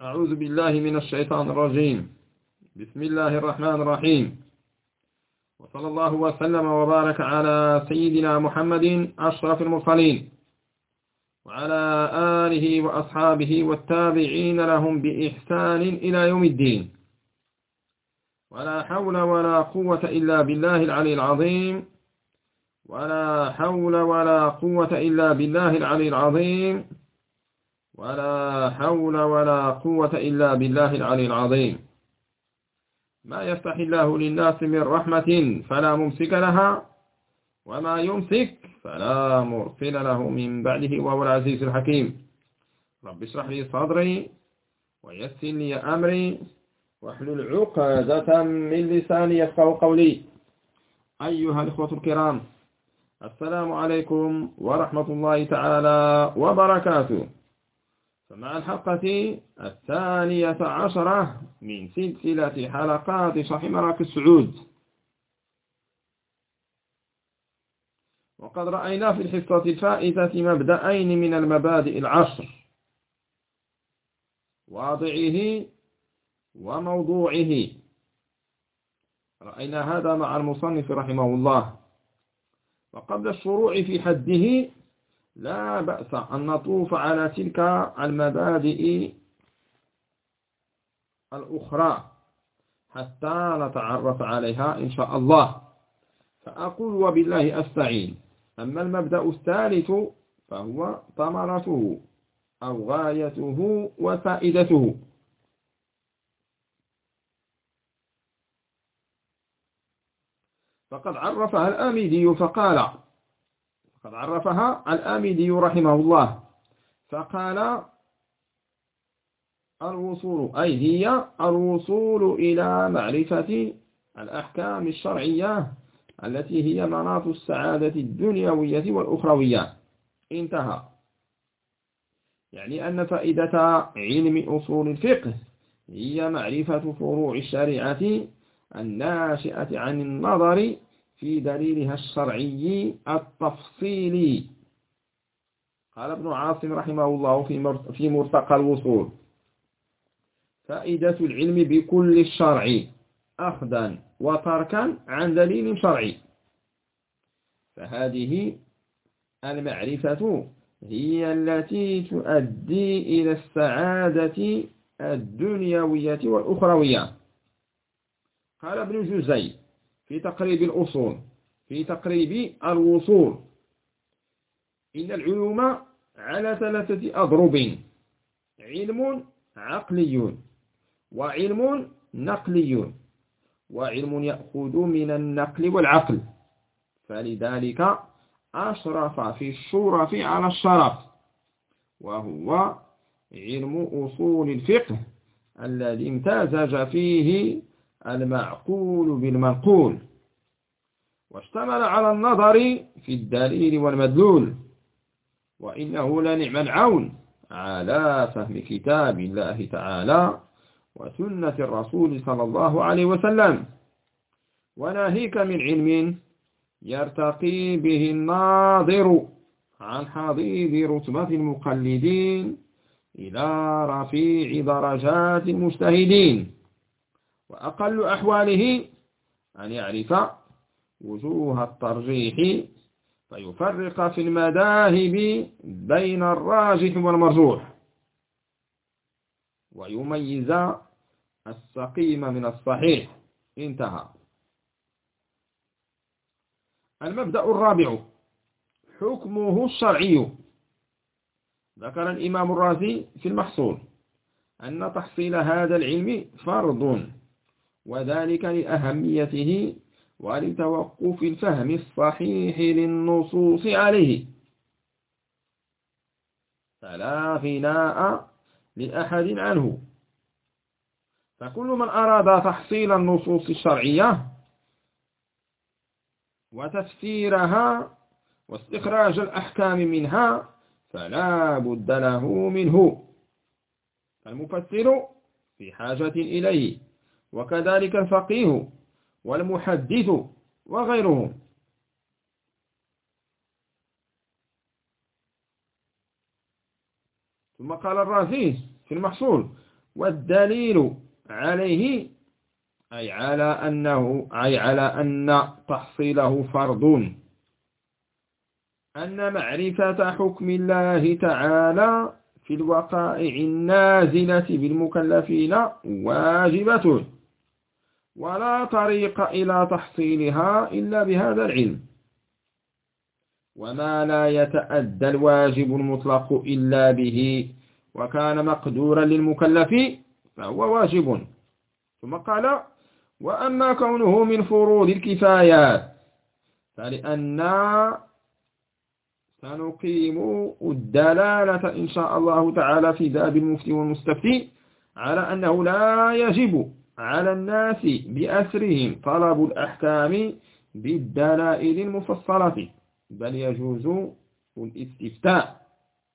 أعوذ بالله من الشيطان الرجيم. بسم الله الرحمن الرحيم، وصلى الله وسلم وبارك على سيدنا محمد أشرف المرسلين وعلى آله وأصحابه والتابعين لهم بإحسان إلى يوم الدين. ولا حول ولا قوة إلا بالله العلي العظيم. ولا حول ولا قوة إلا بالله العلي العظيم. ولا حول ولا قوة إلا بالله العلي العظيم. ما يفتح الله للناس من رحمة فلا ممسك لها، وما يمسك فلا مرسل له من بعده، وهو العزيز الحكيم. رب اشرح لي صدري ويسر لي أمري واحلل عقدة من لساني يفقهوا قولي. أيها الإخوة الكرام، السلام عليكم ورحمة الله تعالى وبركاته. فمع الحلقة 12 من سلسلة حلقات شرح مراكز سعود، وقد رأينا في الحصة الفائتة مبدأين من المبادئ 10: واضعه وموضوعه. رأينا هذا مع المصنف رحمه الله. وقبل الشروع في حده لا بأس أن نطوف على تلك المبادئ الأخرى حتى نتعرف عليها إن شاء الله. فأقول وبالله أستعين. أما المبدأ الثالث فهو ثمرته أو غايته وفائدته. فقد عرفها الآمدي رحمه الله فقال: الوصول هي الوصول إلى معرفة الأحكام الشرعية التي هي مناط السعادة الدنيوية والأخروية. انتهى. يعني أن فائدة علم أصول الفقه هي معرفة فروع الشريعة الناشئة عن النظر في دليلها الشرعي التفصيلي. قال ابن عاصم رحمه الله في مرتقى الوصول: فائدة العلم بكل الشرع أخذا وتركا عن دليل شرعي. فهذه المعرفة هي التي تؤدي إلى السعادة الدنيوية والأخروية. قال ابن جزي في تقريب الوصول: إن العلوم على 3 أضرب: علم عقلي، وعلم نقلي، وعلم يأخذ من النقل والعقل. فلذلك أشرف في الشرف على الشرف، وهو علم أصول الفقه الذي امتزج فيه المعقول بالمنقول، واشتمل على النظر في الدليل والمدلول. وإنه لنعم العون على فهم كتاب الله تعالى وسنة الرسول صلى الله عليه وسلم. وناهيك من علم يرتقي به الناظر عن حضيض رتبة المقلدين إلى رفيع درجات المجتهدين، وأقل أحواله أن يعرف وجوه الترجيح فيفرق في المذاهب بين الراجح والمرجوح، ويميز السقيم من الصحيح. انتهى. المبدأ الرابع: حكمه الشرعي. ذكر الإمام الرازي في المحصول أن تحصيل هذا العلم فرض، وذلك لأهميته ولتوقف الفهم الصحيح للنصوص عليه، فلا غناء لأحد عنه. فكل من أراد تحصيل النصوص الشرعية وتفسيرها واستخراج الأحكام منها فلا بد له منه. المفسر في حاجة إليه، وكذلك الفقيه والمحدث وغيرهم. ثم قال الرازي في المحصول: والدليل عليه أي على أن تحصيله فرض أن معرفة حكم الله تعالى في الوقائع النازلة بالمكلفين واجبة، ولا طريق إلى تحصيلها إلا بهذا العلم. وما لا يتأدى الواجب المطلق إلا به وكان مقدورا للمكلف فهو واجب. ثم قال: وأما كونه من فروض الكفايات فلأننا سنقيم الدلالة إن شاء الله تعالى في باب المفتي والمستفتي على أنه لا يجب على الناس بأسرهم طلب الأحكام بالدلائل المفصلة، بل يجوز الاستفتاء.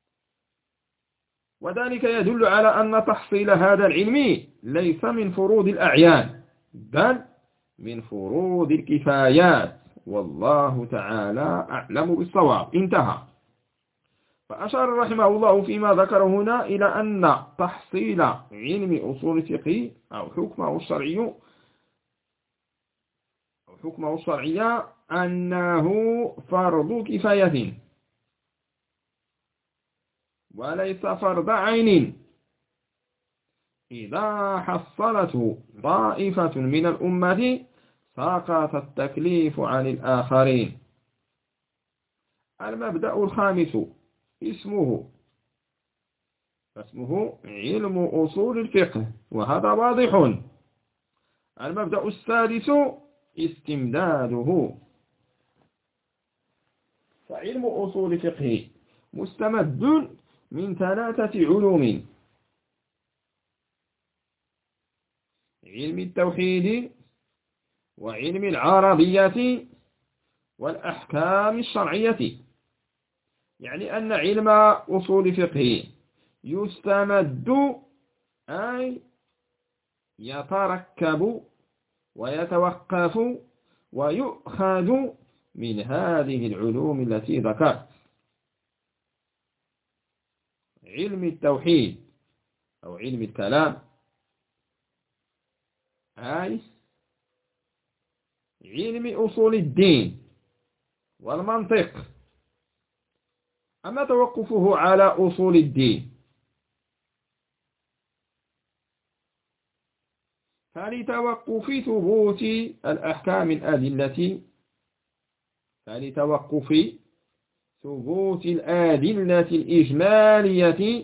وذلك يدل على أن تحصيل هذا العلم ليس من فروض الأعيان بل من فروض الكفايات، والله تعالى أعلم بالصواب. انتهى. فأشار رحمه الله فيما ذكر هنا إلى أن تحصيل علم أصول الفقه أو حكمه الشرعي أنه فرض كفاية وليس فرض عين. إذا حصلته طائفة من الأمة سقط التكليف عن الآخرين. المبدأ الخامس اسمه علم أصول الفقه، وهذا واضح. المبدأ السادس استمداده. فعلم أصول الفقه مستمد من ثلاثة علوم: علم التوحيد وعلم العربية والأحكام الشرعية. يعني أن علم أصول الفقه يستمد أي يتركب ويتوقف ويؤخذ من هذه العلوم التي ذكرت: علم التوحيد أو علم الكلام، أي علم أصول الدين والمنطق. أما توقفه على أصول الدين فلتوقف ثبوت الأحكام الأدلة الإجمالية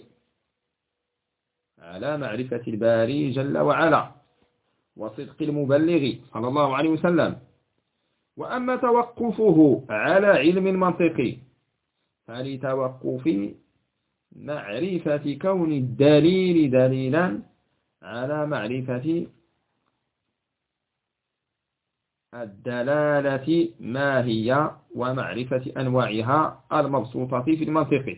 على معرفة الباري جل وعلا وصدق المبلغ صلى الله عليه وسلم. وأما توقفه على علم المنطق فلتوقف معرفة كون الدليل دليلا على معرفة الدلالة ما هي ومعرفة أنواعها المبسوطة في المنطق.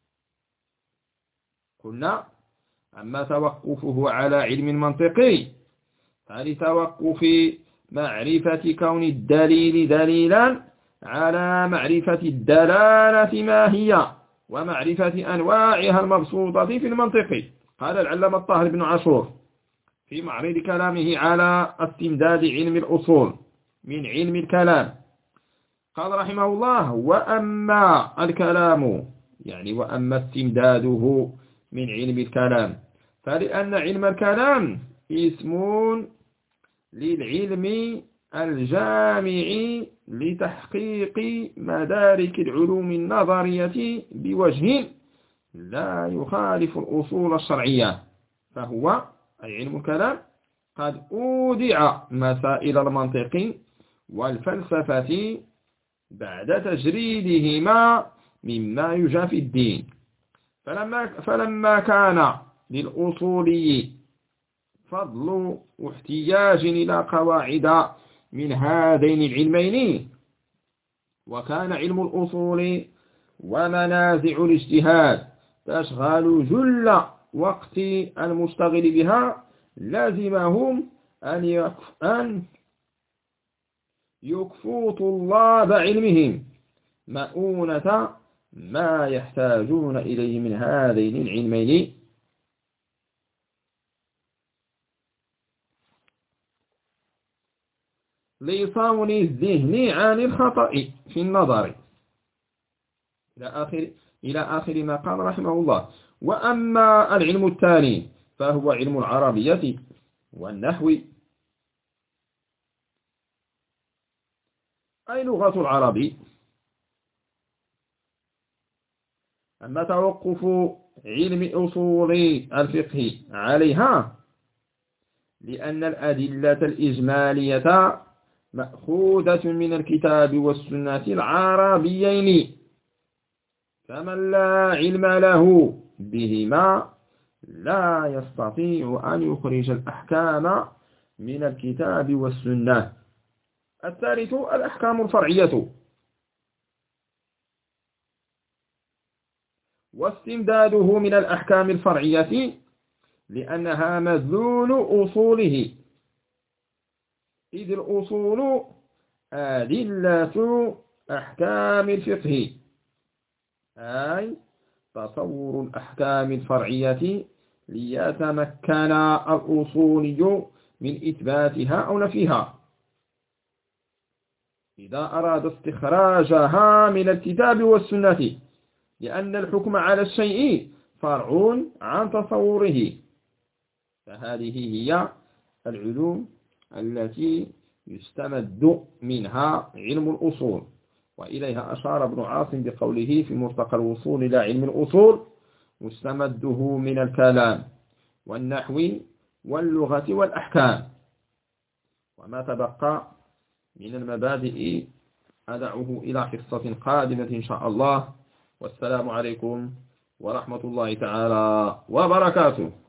قلنا: أما توقفه على علم المنطق فلتوقف معرفة كون الدليل دليلا على معرفة الدلالة ما هي ومعرفة أنواعها المبسوطة في المنطق. قال العلامة الطاهر بن عاشور في معرض كلامه على استمداد علم الأصول من علم الكلام، قال رحمه الله: وأما الكلام يعني وأما استمداده من علم الكلام فلأن علم الكلام اسم للعلم الجامع لتحقيق مدارك العلوم النظرية بوجه لا يخالف الأصول الشرعية. فهو أي علم الكلام قد أودع مسائل المنطق والفلسفة بعد تجريدهما مما يجافي الدين. فلما كان للأصولي فضل واحتياج إلى قواعد من هذين العلمين، وكان علم الأصول ومنازع الاجتهاد تشغل جل وقت المشتغل بها، لازمهم أن يكفوا طلاب علمهم مؤونة ما يحتاجون إليه من هذين العلمين. لصون الذهن عن الخطأ في النظر، إلى آخر ما قال رحمه الله. وأما العلم الثاني فهو علم العربية والنحو، أي لغة العرب. أما توقف علم أصول الفقه عليها لأن الأدلة الإجمالية مأخوذة من الكتاب والسنة العربيين، فمن لا علم له بهما لا يستطيع أن يخرج الأحكام من الكتاب والسنة. الثالث الأحكام الفرعية، واستمداده من الأحكام الفرعية لأنها مدلول أصوله، إذ الأصول أدلة أحكام الفقه، أي تصور الأحكام الفرعية ليتمكن الأصولي من إثباتها أو نفيها إذا أراد استخراجها من الكتاب والسنة، لأن الحكم على الشيء فرع عن تصوره. فهذه هي العلوم التي يستمد منها علم الأصول، وإليها أشار ابن عاصم بقوله في مرتقى الوصول إلى علم الأصول مستمده من الكلام والنحو واللغة والأحكام. وما تبقى من المبادئ أدعه إلى حصة قادمة إن شاء الله، والسلام عليكم ورحمة الله تعالى وبركاته.